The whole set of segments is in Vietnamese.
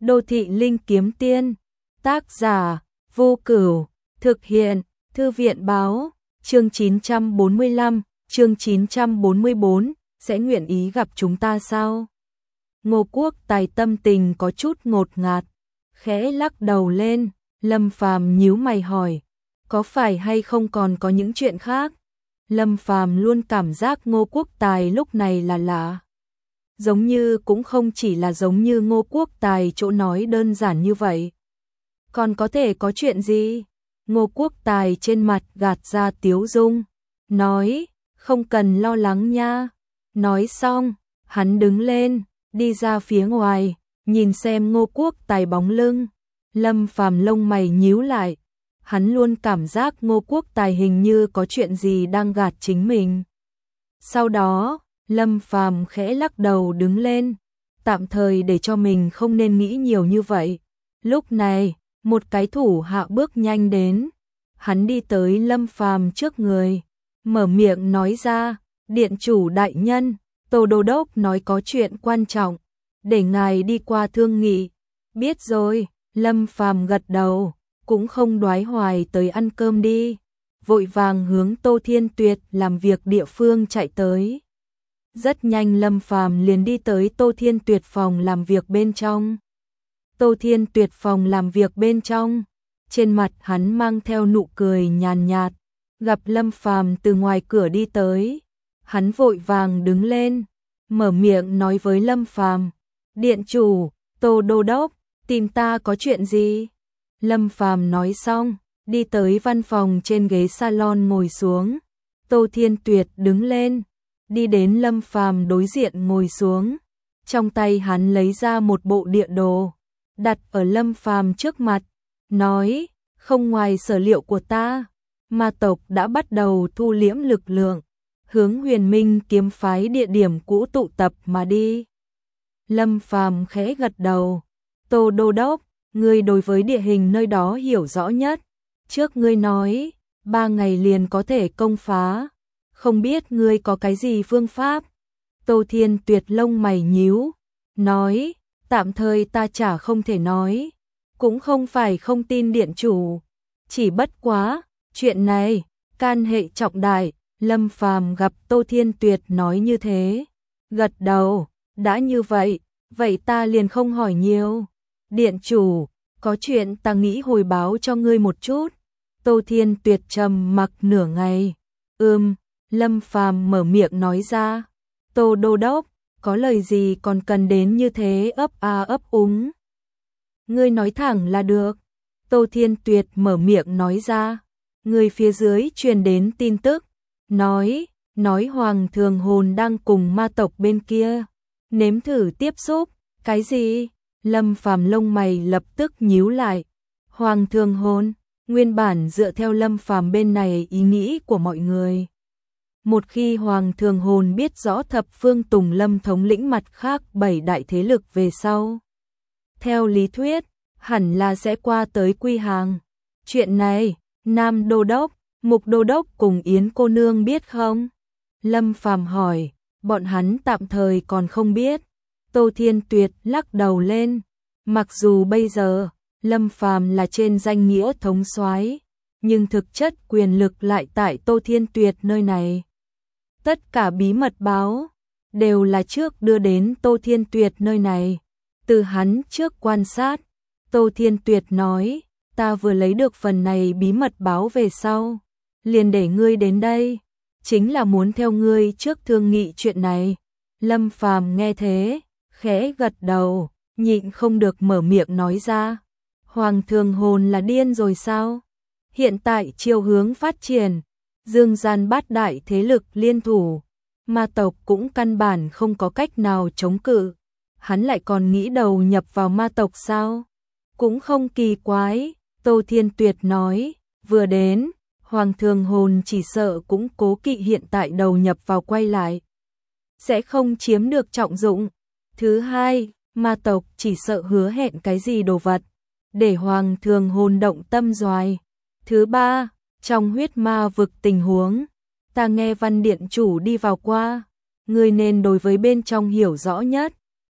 Đô thị linh kiếm tiên. Tác giả Vô Cửu. Thực hiện Thư viện báo. Chương 945, chương 944, sẽ nguyện ý gặp chúng ta sao? Ngô Quốc Tài tâm tình có chút ngột ngạt, khẽ lắc đầu lên. Lâm Phàm nhíu mày hỏi, có phải hay không còn có những chuyện khác? Lâm Phàm luôn cảm giác Ngô Quốc Tài lúc này là lạ. Giống như cũng không chỉ là giống như Ngô Quốc Tài chỗ nói đơn giản như vậy. Còn có thể có chuyện gì? Ngô Quốc Tài trên mặt gạt ra tiếu dung, nói, không cần lo lắng nha. Nói xong, hắn đứng lên, đi ra phía ngoài, nhìn xem Ngô Quốc Tài bóng lưng. Lâm Phàm lông mày nhíu lại, hắn luôn cảm giác Ngô Quốc Tài hình như có chuyện gì đang gạt chính mình. Sau đó, Lâm Phàm khẽ lắc đầu đứng lên, tạm thời để cho mình không nên nghĩ nhiều như vậy. Lúc này, một cái thủ hạ bước nhanh đến, hắn đi tới Lâm Phàm trước người, mở miệng nói ra, điện chủ đại nhân, Tô Đô Đốc nói có chuyện quan trọng, để ngài đi qua thương nghị. Biết rồi, Lâm Phàm gật đầu, cũng không đoái hoài tới ăn cơm đi, vội vàng hướng Tô Thiên Tuyệt làm việc địa phương chạy tới. Rất nhanh Lâm Phàm liền đi tới Tô Thiên Tuyệt phòng làm việc bên trong. Tô Thiên Tuyệt phòng làm việc bên trong, trên mặt hắn mang theo nụ cười nhàn nhạt, gặp Lâm Phàm từ ngoài cửa đi tới, hắn vội vàng đứng lên, mở miệng nói với Lâm Phàm, điện chủ, Tô Đô Đốc, tìm ta có chuyện gì? Lâm Phàm nói xong, đi tới văn phòng trên ghế salon ngồi xuống. Tô Thiên Tuyệt đứng lên, đi đến Lâm Phàm đối diện ngồi xuống. Trong tay hắn lấy ra một bộ địa đồ, đặt ở Lâm Phàm trước mặt, nói, không ngoài sở liệu của ta, ma tộc đã bắt đầu thu liễm lực lượng, hướng Huyền Minh kiếm phái địa điểm cũ tụ tập mà đi. Lâm Phàm khẽ gật đầu, Tô Đô Đốc, ngươi đối với địa hình nơi đó hiểu rõ nhất, trước ngươi nói, 3 ngày liền có thể công phá, không biết ngươi có cái gì phương pháp? Tô Thiên Tuyệt lông mày nhíu, nói, tạm thời ta chả không thể nói, cũng không phải không tin điện chủ, chỉ bất quá, chuyện này, can hệ trọng đại. Lâm Phàm gặp Tô Thiên Tuyệt nói như thế, gật đầu, đã như vậy, vậy ta liền không hỏi nhiều. Điện chủ, có chuyện ta nghĩ hồi báo cho ngươi một chút. Tô Thiên Tuyệt trầm mặc nửa ngày, Lâm Phàm mở miệng nói ra, Tô Đô Đốc, có lời gì còn cần đến như thế ấp úng. Ngươi nói thẳng là được. Tô Thiên Tuyệt mở miệng nói ra, người phía dưới truyền đến tin tức, nói Hoàng Thường Hồn đang cùng ma tộc bên kia, nếm thử tiếp xúc. Cái gì? Lâm Phàm lông mày lập tức nhíu lại. Hoàng Thường Hồn, nguyên bản dựa theo Lâm Phàm bên này ý nghĩ của mọi người, một khi Hoàng Thường Hồn biết rõ thập phương Tùng Lâm thống lĩnh mặt khác 7 đại thế lực về sau, theo lý thuyết, hẳn là sẽ qua tới Quy Hàng. Chuyện này, Nam Đô Đốc, Mục Đô Đốc cùng Yến cô nương biết không? Lâm Phàm hỏi, bọn hắn tạm thời còn không biết. Tô Thiên Tuyệt lắc đầu lên, mặc dù bây giờ Lâm Phàm là trên danh nghĩa thống soái, nhưng thực chất quyền lực lại tại Tô Thiên Tuyệt nơi này. Tất cả bí mật báo đều là trước đưa đến Tô Thiên Tuyệt nơi này. Từ hắn trước quan sát, Tô Thiên Tuyệt nói, ta vừa lấy được phần này bí mật báo về sau, liền để ngươi đến đây, chính là muốn theo ngươi trước thương nghị chuyện này. Lâm Phàm nghe thế, khẽ gật đầu, nhịn không được mở miệng nói ra, Hoàng Thường Hồn là điên rồi sao? Hiện tại chiều hướng phát triển, dương gian bát đại thế lực liên thủ, ma tộc cũng căn bản không có cách nào chống cự, hắn lại còn nghĩ đầu nhập vào ma tộc sao? Cũng không kỳ quái. Tô Thiên Tuyệt nói, vừa đến, Hoàng Thường Hồn chỉ sợ cũng cố kỵ hiện tại đầu nhập vào quay lại, sẽ không chiếm được trọng dụng. Thứ hai, ma tộc chỉ sợ hứa hẹn cái gì đồ vật, để Hoàng Thường Hồn động tâm doài. Thứ ba, trong huyết ma vực tình huống, ta nghe Văn điện chủ đi vào qua, người nên đối với bên trong hiểu rõ nhất,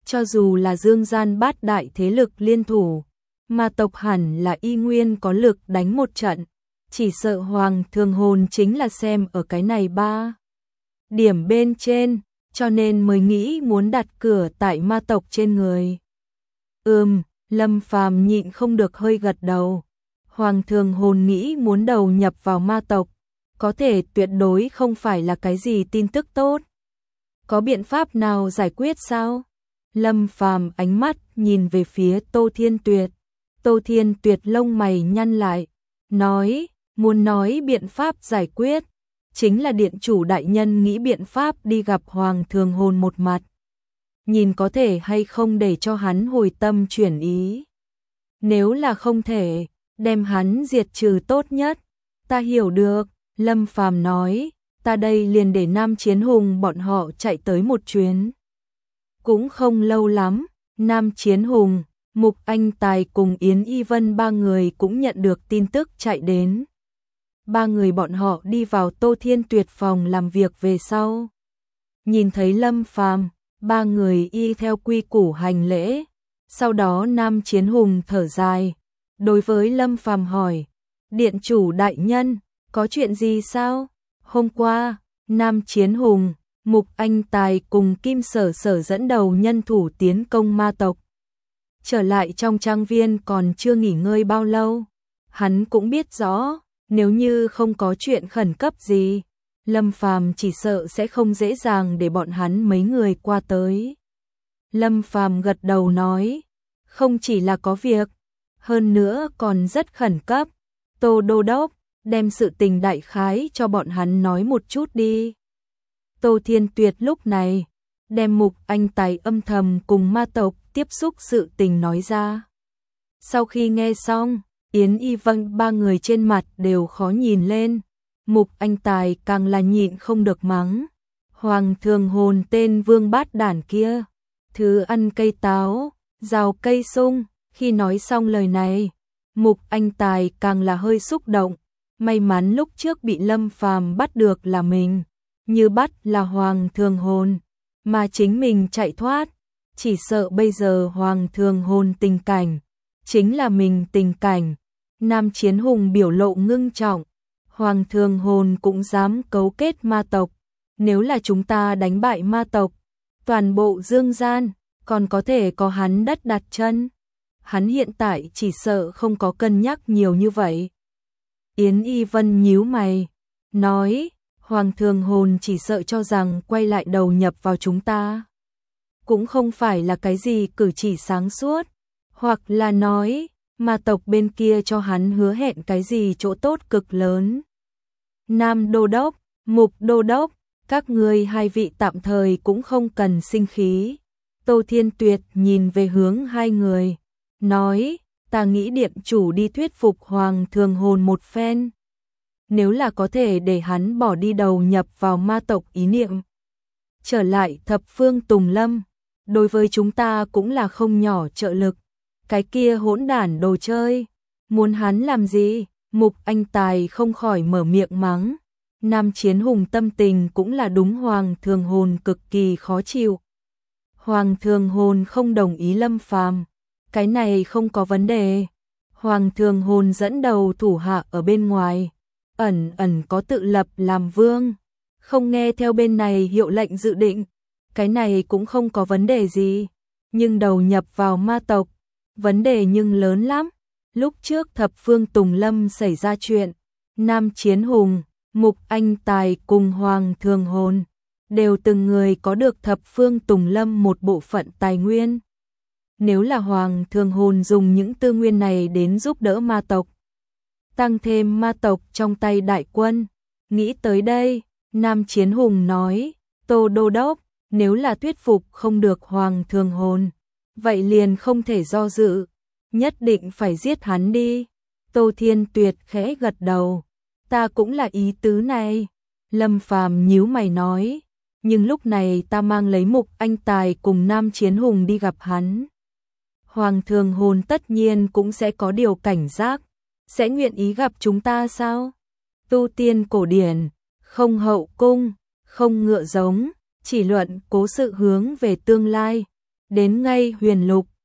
cho dù là dương gian bát đại thế lực liên thủ, ma tộc hẳn là y nguyên có lực đánh một trận, chỉ sợ Hoàng Thường Hồn chính là xem ở cái này ba điểm bên trên, cho nên mới nghĩ muốn đặt cửa tại ma tộc trên người. Lâm Phàm nhịn không được hơi gật đầu. Hoàng Thường Hồn nghĩ muốn đầu nhập vào ma tộc, có thể tuyệt đối không phải là cái gì tin tức tốt. Có biện pháp nào giải quyết sao? Lâm Phàm ánh mắt nhìn về phía Tô Thiên Tuyệt. Tô Thiên Tuyệt lông mày nhăn lại, muốn nói biện pháp giải quyết, chính là điện chủ đại nhân nghĩ biện pháp đi gặp Hoàng Thường Hồn một mặt. Nhìn có thể hay không để cho hắn hồi tâm chuyển ý. Nếu là không thể, đem hắn diệt trừ tốt nhất. Ta hiểu được, Lâm Phàm nói, ta đây liền để Nam Chiến Hùng bọn họ chạy tới một chuyến. Cũng không lâu lắm, Nam Chiến Hùng, Mục Anh Tài cùng Yến Y Vân ba người cũng nhận được tin tức chạy đến. Ba người bọn họ đi vào Tô Thiên Tuyệt phòng làm việc về sau. Nhìn thấy Lâm Phàm, ba người y theo quy củ hành lễ. Sau đó Nam Chiến Hùng thở dài, đối với Lâm Phàm hỏi, điện chủ đại nhân, có chuyện gì sao? Hôm qua, Nam Chiến Hùng, Mục Anh Tài cùng Kim Sở Sở dẫn đầu nhân thủ tiến công ma tộc. Trở lại trong trang viên còn chưa nghỉ ngơi bao lâu. Hắn cũng biết rõ, nếu như không có chuyện khẩn cấp gì, Lâm Phàm chỉ sợ sẽ không dễ dàng để bọn hắn mấy người qua tới. Lâm Phàm gật đầu nói, không chỉ là có việc, hơn nữa còn rất khẩn cấp. Tô Đô Đốc, đem sự tình đại khái cho bọn hắn nói một chút đi. Tô Thiên Tuyệt lúc này, đem Mục Anh Tài âm thầm cùng ma tộc tiếp xúc sự tình nói ra. Sau khi nghe xong, Yến Y Vân ba người trên mặt đều khó nhìn lên. Mục Anh Tài càng là nhịn không được mắng. Hoàng Thường Hồn tên vương bát đản kia, thứ ăn cây táo, rào cây sung. Khi nói xong lời này, Mục Anh Tài càng là hơi xúc động. May mắn lúc trước bị Lâm Phàm bắt được là mình, như bắt là Hoàng Thường Hồn, mà chính mình chạy thoát. Chỉ sợ bây giờ Hoàng Thường Hồn tình cảnh, chính là mình tình cảnh. Nam Chiến Hùng biểu lộ ngưng trọng, Hoàng Thường Hồn cũng dám cấu kết ma tộc. Nếu là chúng ta đánh bại ma tộc, toàn bộ dương gian, còn có thể có hắn đất đặt chân. Hắn hiện tại chỉ sợ không có cân nhắc nhiều như vậy. Yến Y Vân nhíu mày, nói, Hoàng Thường Hồn chỉ sợ cho rằng quay lại đầu nhập vào chúng ta. Cũng không phải là cái gì cử chỉ sáng suốt, hoặc là nói, ma tộc bên kia cho hắn hứa hẹn cái gì chỗ tốt cực lớn. Nam Đô Đốc, Mục Đô Đốc, các ngươi hai vị tạm thời cũng không cần sinh khí. Tô Thiên Tuyệt nhìn về hướng hai người, nói, ta nghĩ điện chủ đi thuyết phục Hoàng Thường Hồn một phen. Nếu là có thể để hắn bỏ đi đầu nhập vào ma tộc ý niệm. Trở lại thập phương Tùng Lâm, đối với chúng ta cũng là không nhỏ trợ lực. Cái kia hỗn đản đồ chơi, muốn hắn làm gì? Mục Anh Tài không khỏi mở miệng mắng. Nam Chiến Hùng tâm tình cũng là đúng Hoàng Thường Hồn cực kỳ khó chịu. Hoàng Thường Hồn không đồng ý Lâm Phàm, cái này không có vấn đề. Hoàng Thường Hồn dẫn đầu thủ hạ ở bên ngoài, ẩn có tự lập làm vương, không nghe theo bên này hiệu lệnh dự định, cái này cũng không có vấn đề gì. Nhưng đầu nhập vào ma tộc, vấn đề nhưng lớn lắm. Lúc trước thập phương Tùng Lâm xảy ra chuyện, Nam Chiến Hùng, Mục Anh Tài cùng Hoàng Thường Hồn đều từng người có được thập phương Tùng Lâm một bộ phận tài nguyên. Nếu là Hoàng Thường Hồn dùng những tư nguyên này đến giúp đỡ ma tộc, tăng thêm ma tộc trong tay đại quân. Nghĩ tới đây, Nam Chiến Hùng nói, Tô Đô Đốc, nếu là thuyết phục không được Hoàng Thường Hồn, vậy liền không thể do dự, nhất định phải giết hắn đi. Tô Thiên Tuyệt khẽ gật đầu, ta cũng là ý tứ này. Lâm Phàm nhíu mày nói, nhưng lúc này ta mang lấy Mục Anh Tài cùng Nam Chiến Hùng đi gặp hắn. Hoàng Thường Hồn tất nhiên cũng sẽ có điều cảnh giác, sẽ nguyện ý gặp chúng ta sao? Tu tiên cổ điển, không hậu cung, không ngựa giống, chỉ luận cố sự hướng về tương lai. đến ngay Huyền Lục.